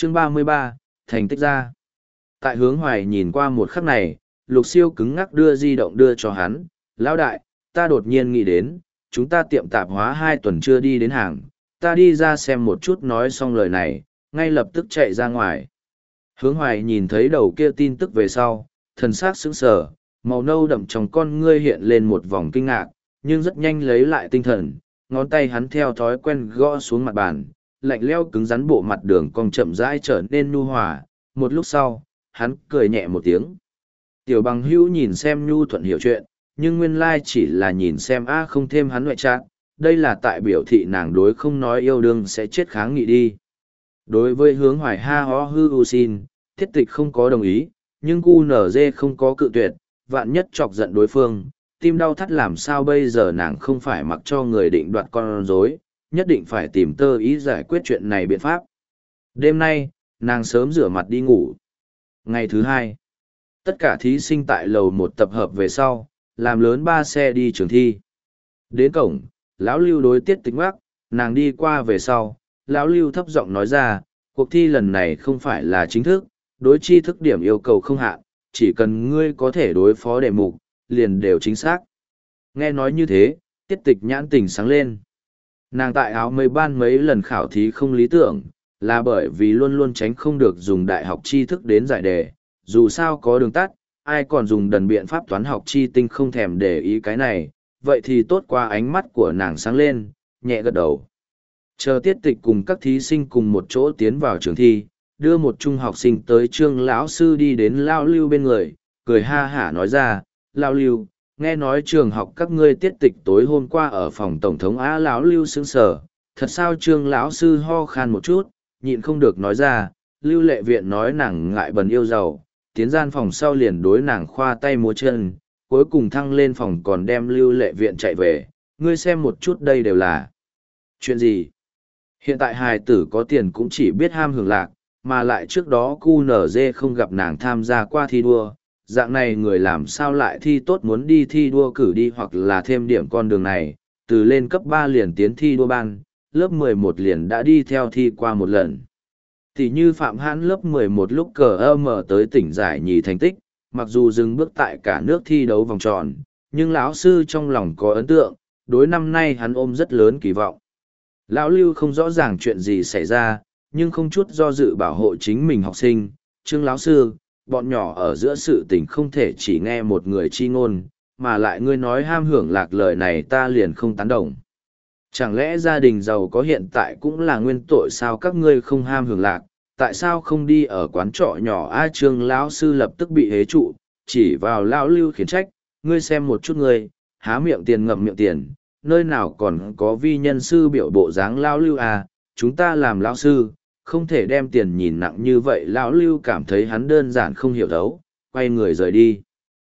Chương 33, thành tích ra. Tại Hướng Hoài nhìn qua một khắc này, Lục Siêu cứng ngắc đưa di động đưa cho hắn. Lão đại, ta đột nhiên nghĩ đến, chúng ta tiệm tạp hóa 2 tuần chưa đi đến hàng, ta đi ra xem một chút. Nói xong lời này, ngay lập tức chạy ra ngoài. Hướng Hoài nhìn thấy đầu kia tin tức về sau, thần sắc sững sờ, màu nâu đậm trong con ngươi hiện lên một vòng kinh ngạc, nhưng rất nhanh lấy lại tinh thần, ngón tay hắn theo thói quen gõ xuống mặt bàn, lạnh lẽo cứng rắn, bộ mặt đường cong chậm rãi trở nên nhu hòa. Một lúc sau, hắn cười nhẹ một tiếng. Tiểu Bằng Hữu nhìn xem nhu thuận hiểu chuyện, nhưng nguyên lai chỉ là nhìn xem không thêm hắn ngoại trạng, đây là tại biểu thị nàng đối không nói yêu đương sẽ chết kháng nghị đi. Đối với Hướng Hoài ha ho hư u xin, Thiết Tịch không có đồng ý, nhưng QNZ không có cự tuyệt, vạn nhất chọc giận đối phương, tim đau thắt làm sao bây giờ. Nàng không phải mặc cho người định đoạt con rối, nhất định phải tìm tơ ý giải quyết chuyện này biện pháp. Đêm nay, nàng sớm rửa mặt đi ngủ. Ngày thứ hai, tất cả thí sinh tại lầu 1 tập hợp về sau, làm lớn 3 xe đi trường thi. Đến cổng, lão Lưu đối Tiết Tịch ngoắc, nàng đi qua về sau, lão Lưu thấp giọng nói ra, cuộc thi lần này không phải là chính thức, đối tri thức điểm yêu cầu không hạn, chỉ cần ngươi có thể đối phó đề mục, liền đều chính xác. Nghe nói như thế, Tiết Tịch nhãn tình sáng lên. Nàng tại áo mây ban mấy lần khảo thí không lý tưởng, là bởi vì luôn luôn tránh không được dùng đại học tri thức đến giải đề, dù sao có đường tắt, ai còn dùng đần biện pháp toán học chi tinh không thèm để ý cái này, vậy thì tốt qua. Ánh mắt của nàng sáng lên, nhẹ gật đầu. Chờ Tiết Tịch cùng các thí sinh cùng một chỗ tiến vào trường thi, đưa một trung học sinh tới, Trương lão sư đi đến Lão Lưu bên người, cười ha hả nói ra, Lão Lưu, nghe nói trường học các ngươi Tiết Tịch tối hôm qua ở phòng tổng thống á. Lão Lưu sững sờ, thật sao? Trương lão sư ho khan một chút, nhịn không được nói ra, Lưu Lệ Viện nói nàng ngại bần yêu giàu, tiến gian phòng sau liền đối nàng khoa tay múa chân, cuối cùng thăng lên phòng còn đem Lưu Lệ Viện chạy về. Ngươi xem một chút đây đều là chuyện gì? Hiện tại hài tử có tiền cũng chỉ biết ham hưởng lạc, mà lại trước đó QNZ không gặp nàng tham gia qua thi đua, dạng này người làm sao lại thi tốt muốn đi thi đua cử đi, hoặc là thêm điểm con đường này, từ lên cấp 3 liền tiến thi đua ban, lớp 11 liền đã đi theo thi qua một lần. Thì như Phạm Hãn lớp 11 lúc mở tới tỉnh giải nhì thành tích, mặc dù dừng bước tại cả nước thi đấu vòng tròn, nhưng lão sư trong lòng có ấn tượng, đối năm nay hắn ôm rất lớn kỳ vọng. Lão Lưu không rõ ràng chuyện gì xảy ra, nhưng không chút do dự bảo hộ chính mình học sinh. Trương lão sư, bọn nhỏ ở giữa sự tình không thể chỉ nghe một người chi ngôn, mà lại ngươi nói ham hưởng lạc lời này ta liền không tán đồng. Chẳng lẽ gia đình giàu có hiện tại cũng là nguyên tội sao? Các ngươi không ham hưởng lạc, tại sao không đi ở quán trọ nhỏ? Trương lão sư lập tức bị hế trụ, chỉ vào Lão Lưu khiển trách, ngươi xem một chút ngươi, há miệng tiền ngậm miệng tiền, nơi nào còn có vi nhân sư biểu bộ dáng. Lão Lưu chúng ta làm lão sư, không thể đem tiền nhìn nặng như vậy. Lão Lưu cảm thấy hắn đơn giản không hiểu thấu, quay người rời đi.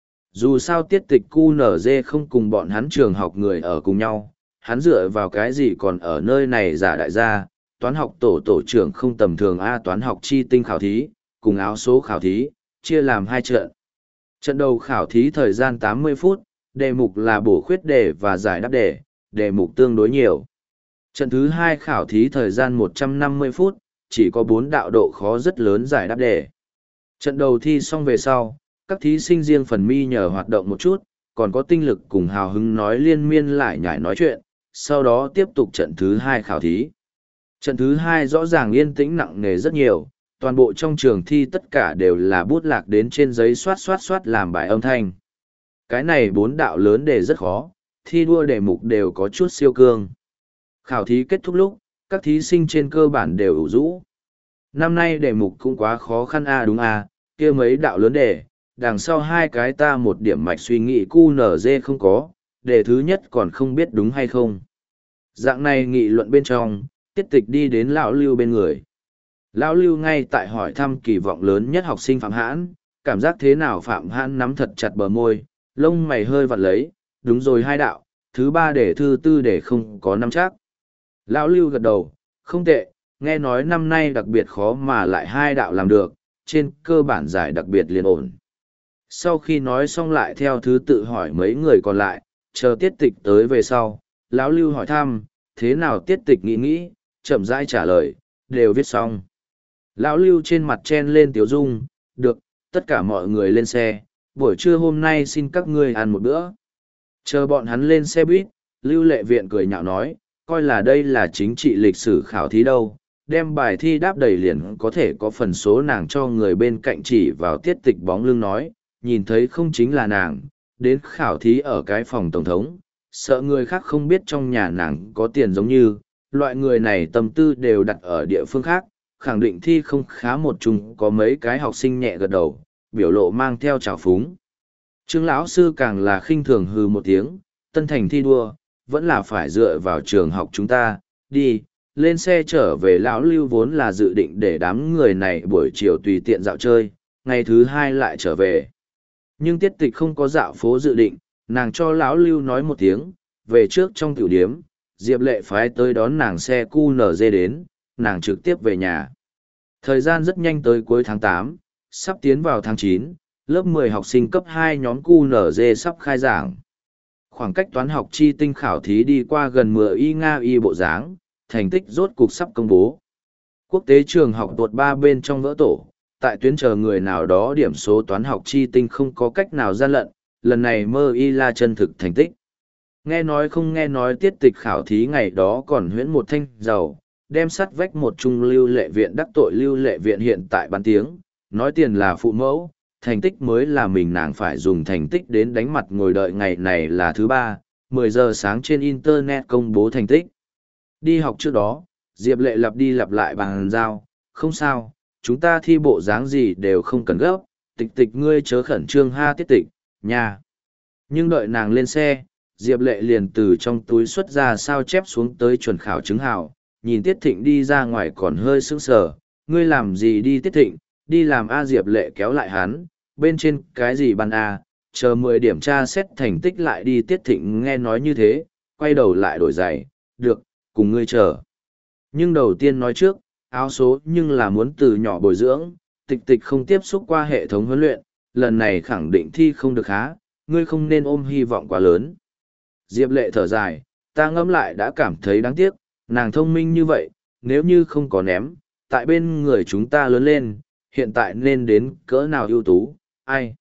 Dù sao Tiết Tịch QNZ không cùng bọn hắn trường học người ở cùng nhau, hắn dựa vào cái gì còn ở nơi này giả đại gia. Toán học tổ trưởng không tầm thường toán học chi tinh khảo thí, cùng áo số khảo thí, chia làm 2 trận. Trận đầu khảo thí thời gian 80 phút, đề mục là bổ khuyết đề và giải đáp đề, đề mục tương đối nhiều. Trận thứ 2 khảo thí thời gian 150 phút, chỉ có 4 đạo độ khó rất lớn giải đáp đề. Trận đầu thi xong về sau, các thí sinh riêng phần mi nhờ hoạt động một chút, còn có tinh lực cùng hào hứng nói liên miên lại nhải nói chuyện, sau đó tiếp tục trận thứ 2 khảo thí. Trận thứ 2 rõ ràng yên tĩnh nặng nề rất nhiều, toàn bộ trong trường thi tất cả đều là bút lạc đến trên giấy xoát xoát xoát làm bài âm thanh. Cái này 4 đạo lớn đề rất khó, thi đua đề mục đều có chút siêu cương. Khảo thí kết thúc lúc, các thí sinh trên cơ bản đều ủ rũ. Năm nay đề mục cũng quá khó khăn đúng kia mấy đạo lớn đề, đằng sau 2 cái ta một điểm mạch suy nghĩ QNZ không có, đề thứ nhất còn không biết đúng hay không. Dạng này nghị luận bên trong, Tiết Tịch đi đến Lão Lưu bên người. Lão Lưu ngay tại hỏi thăm kỳ vọng lớn nhất học sinh Phạm Hãn, cảm giác thế nào? Phạm Hãn nắm thật chặt bờ môi, lông mày hơi vặn lấy, đúng rồi 2 đạo, thứ 3 đề thứ 4 đề không có nắm chắc. Lão Lưu gật đầu, không tệ, nghe nói năm nay đặc biệt khó mà lại 2 đạo làm được, trên cơ bản giải đặc biệt liền ổn. Sau khi nói xong lại theo thứ tự hỏi mấy người còn lại, chờ Tiết Tịch tới về sau, Lão Lưu hỏi thăm, thế nào? Tiết Tịch nghĩ, chậm rãi trả lời, đều viết xong. Lão Lưu trên mặt chen lên tiếu dung, được, tất cả mọi người lên xe, buổi trưa hôm nay xin các ngươi ăn một bữa. Chờ bọn hắn lên xe buýt, Lưu Lệ Viện cười nhạo nói, coi là đây là chính trị lịch sử khảo thí đâu, đem bài thi đáp đầy liền có thể có phần số nàng cho người bên cạnh chỉ vào tiết tịch bóng lưng nói, nhìn thấy không chính là nàng, đến khảo thí ở cái phòng tổng thống, sợ người khác không biết trong nhà nàng có tiền giống như, loại người này tâm tư đều đặt ở địa phương khác, khẳng định thi không khá một chung có mấy cái học sinh nhẹ gật đầu, biểu lộ mang theo trào phúng. Trương lão sư càng là khinh thường hừ một tiếng, tân thành thi đua, vẫn là phải dựa vào trường học chúng ta, đi, lên xe trở về. Lão Lưu vốn là dự định để đám người này buổi chiều tùy tiện dạo chơi, ngày thứ hai lại trở về. Nhưng tiết tịch không có dạo phố dự định, nàng cho lão Lưu nói một tiếng, về trước trong tiểu điếm, Diệp Lệ phái tới đón nàng xe QNZ đến, nàng trực tiếp về nhà. Thời gian rất nhanh tới cuối tháng 8, sắp tiến vào tháng 9, lớp 10 học sinh cấp 2 nhóm QNZ sắp khai giảng. Khoảng cách toán học chi tinh khảo thí đi qua gần 10 y Nga y bộ dáng, thành tích rốt cục sắp công bố. Quốc tế trường học tuột 3 bên trong vỡ tổ, tại tuyến chờ người nào đó điểm số toán học chi tinh không có cách nào gian lận, lần này mơ y là chân thực thành tích. Nghe nói không nghe nói tiết tịch khảo thí ngày đó còn huyễn một thanh giàu, đem sắt vách một trung Lưu Lệ Viện đắc tội Lưu Lệ Viện hiện tại bán tiếng, nói tiền là phụ mẫu, thành tích mới là mình nàng phải dùng thành tích đến đánh mặt ngồi đợi ngày này là thứ 3, 10 giờ sáng trên Internet công bố thành tích. Đi học trước đó, Diệp Lệ lặp đi lặp lại bàn giao, không sao, chúng ta thi bộ dáng gì đều không cần gấp, tịch tịch ngươi chớ khẩn trương ha tiết tịch, nha. Nhưng đợi nàng lên xe, Diệp Lệ liền từ trong túi xuất ra sao chép xuống tới chuẩn khảo chứng hào, nhìn Tiết Thịnh đi ra ngoài còn hơi sững sờ, ngươi làm gì đi Tiết Thịnh, đi làm A. Diệp Lệ kéo lại hắn, bên trên cái gì ban A, chờ 10 điểm tra xét thành tích lại đi. Tiết Thịnh nghe nói như thế, quay đầu lại đổi giày, được, cùng ngươi chờ. Nhưng đầu tiên nói trước, áo số nhưng là muốn từ nhỏ bồi dưỡng, tịch tịch không tiếp xúc qua hệ thống huấn luyện, lần này khẳng định thi không được há, ngươi không nên ôm hy vọng quá lớn. Diệp Lệ thở dài, ta ngẫm lại đã cảm thấy đáng tiếc, nàng thông minh như vậy, nếu như không có ném, tại bên người chúng ta lớn lên, hiện tại nên đến cỡ nào ưu tú, ai.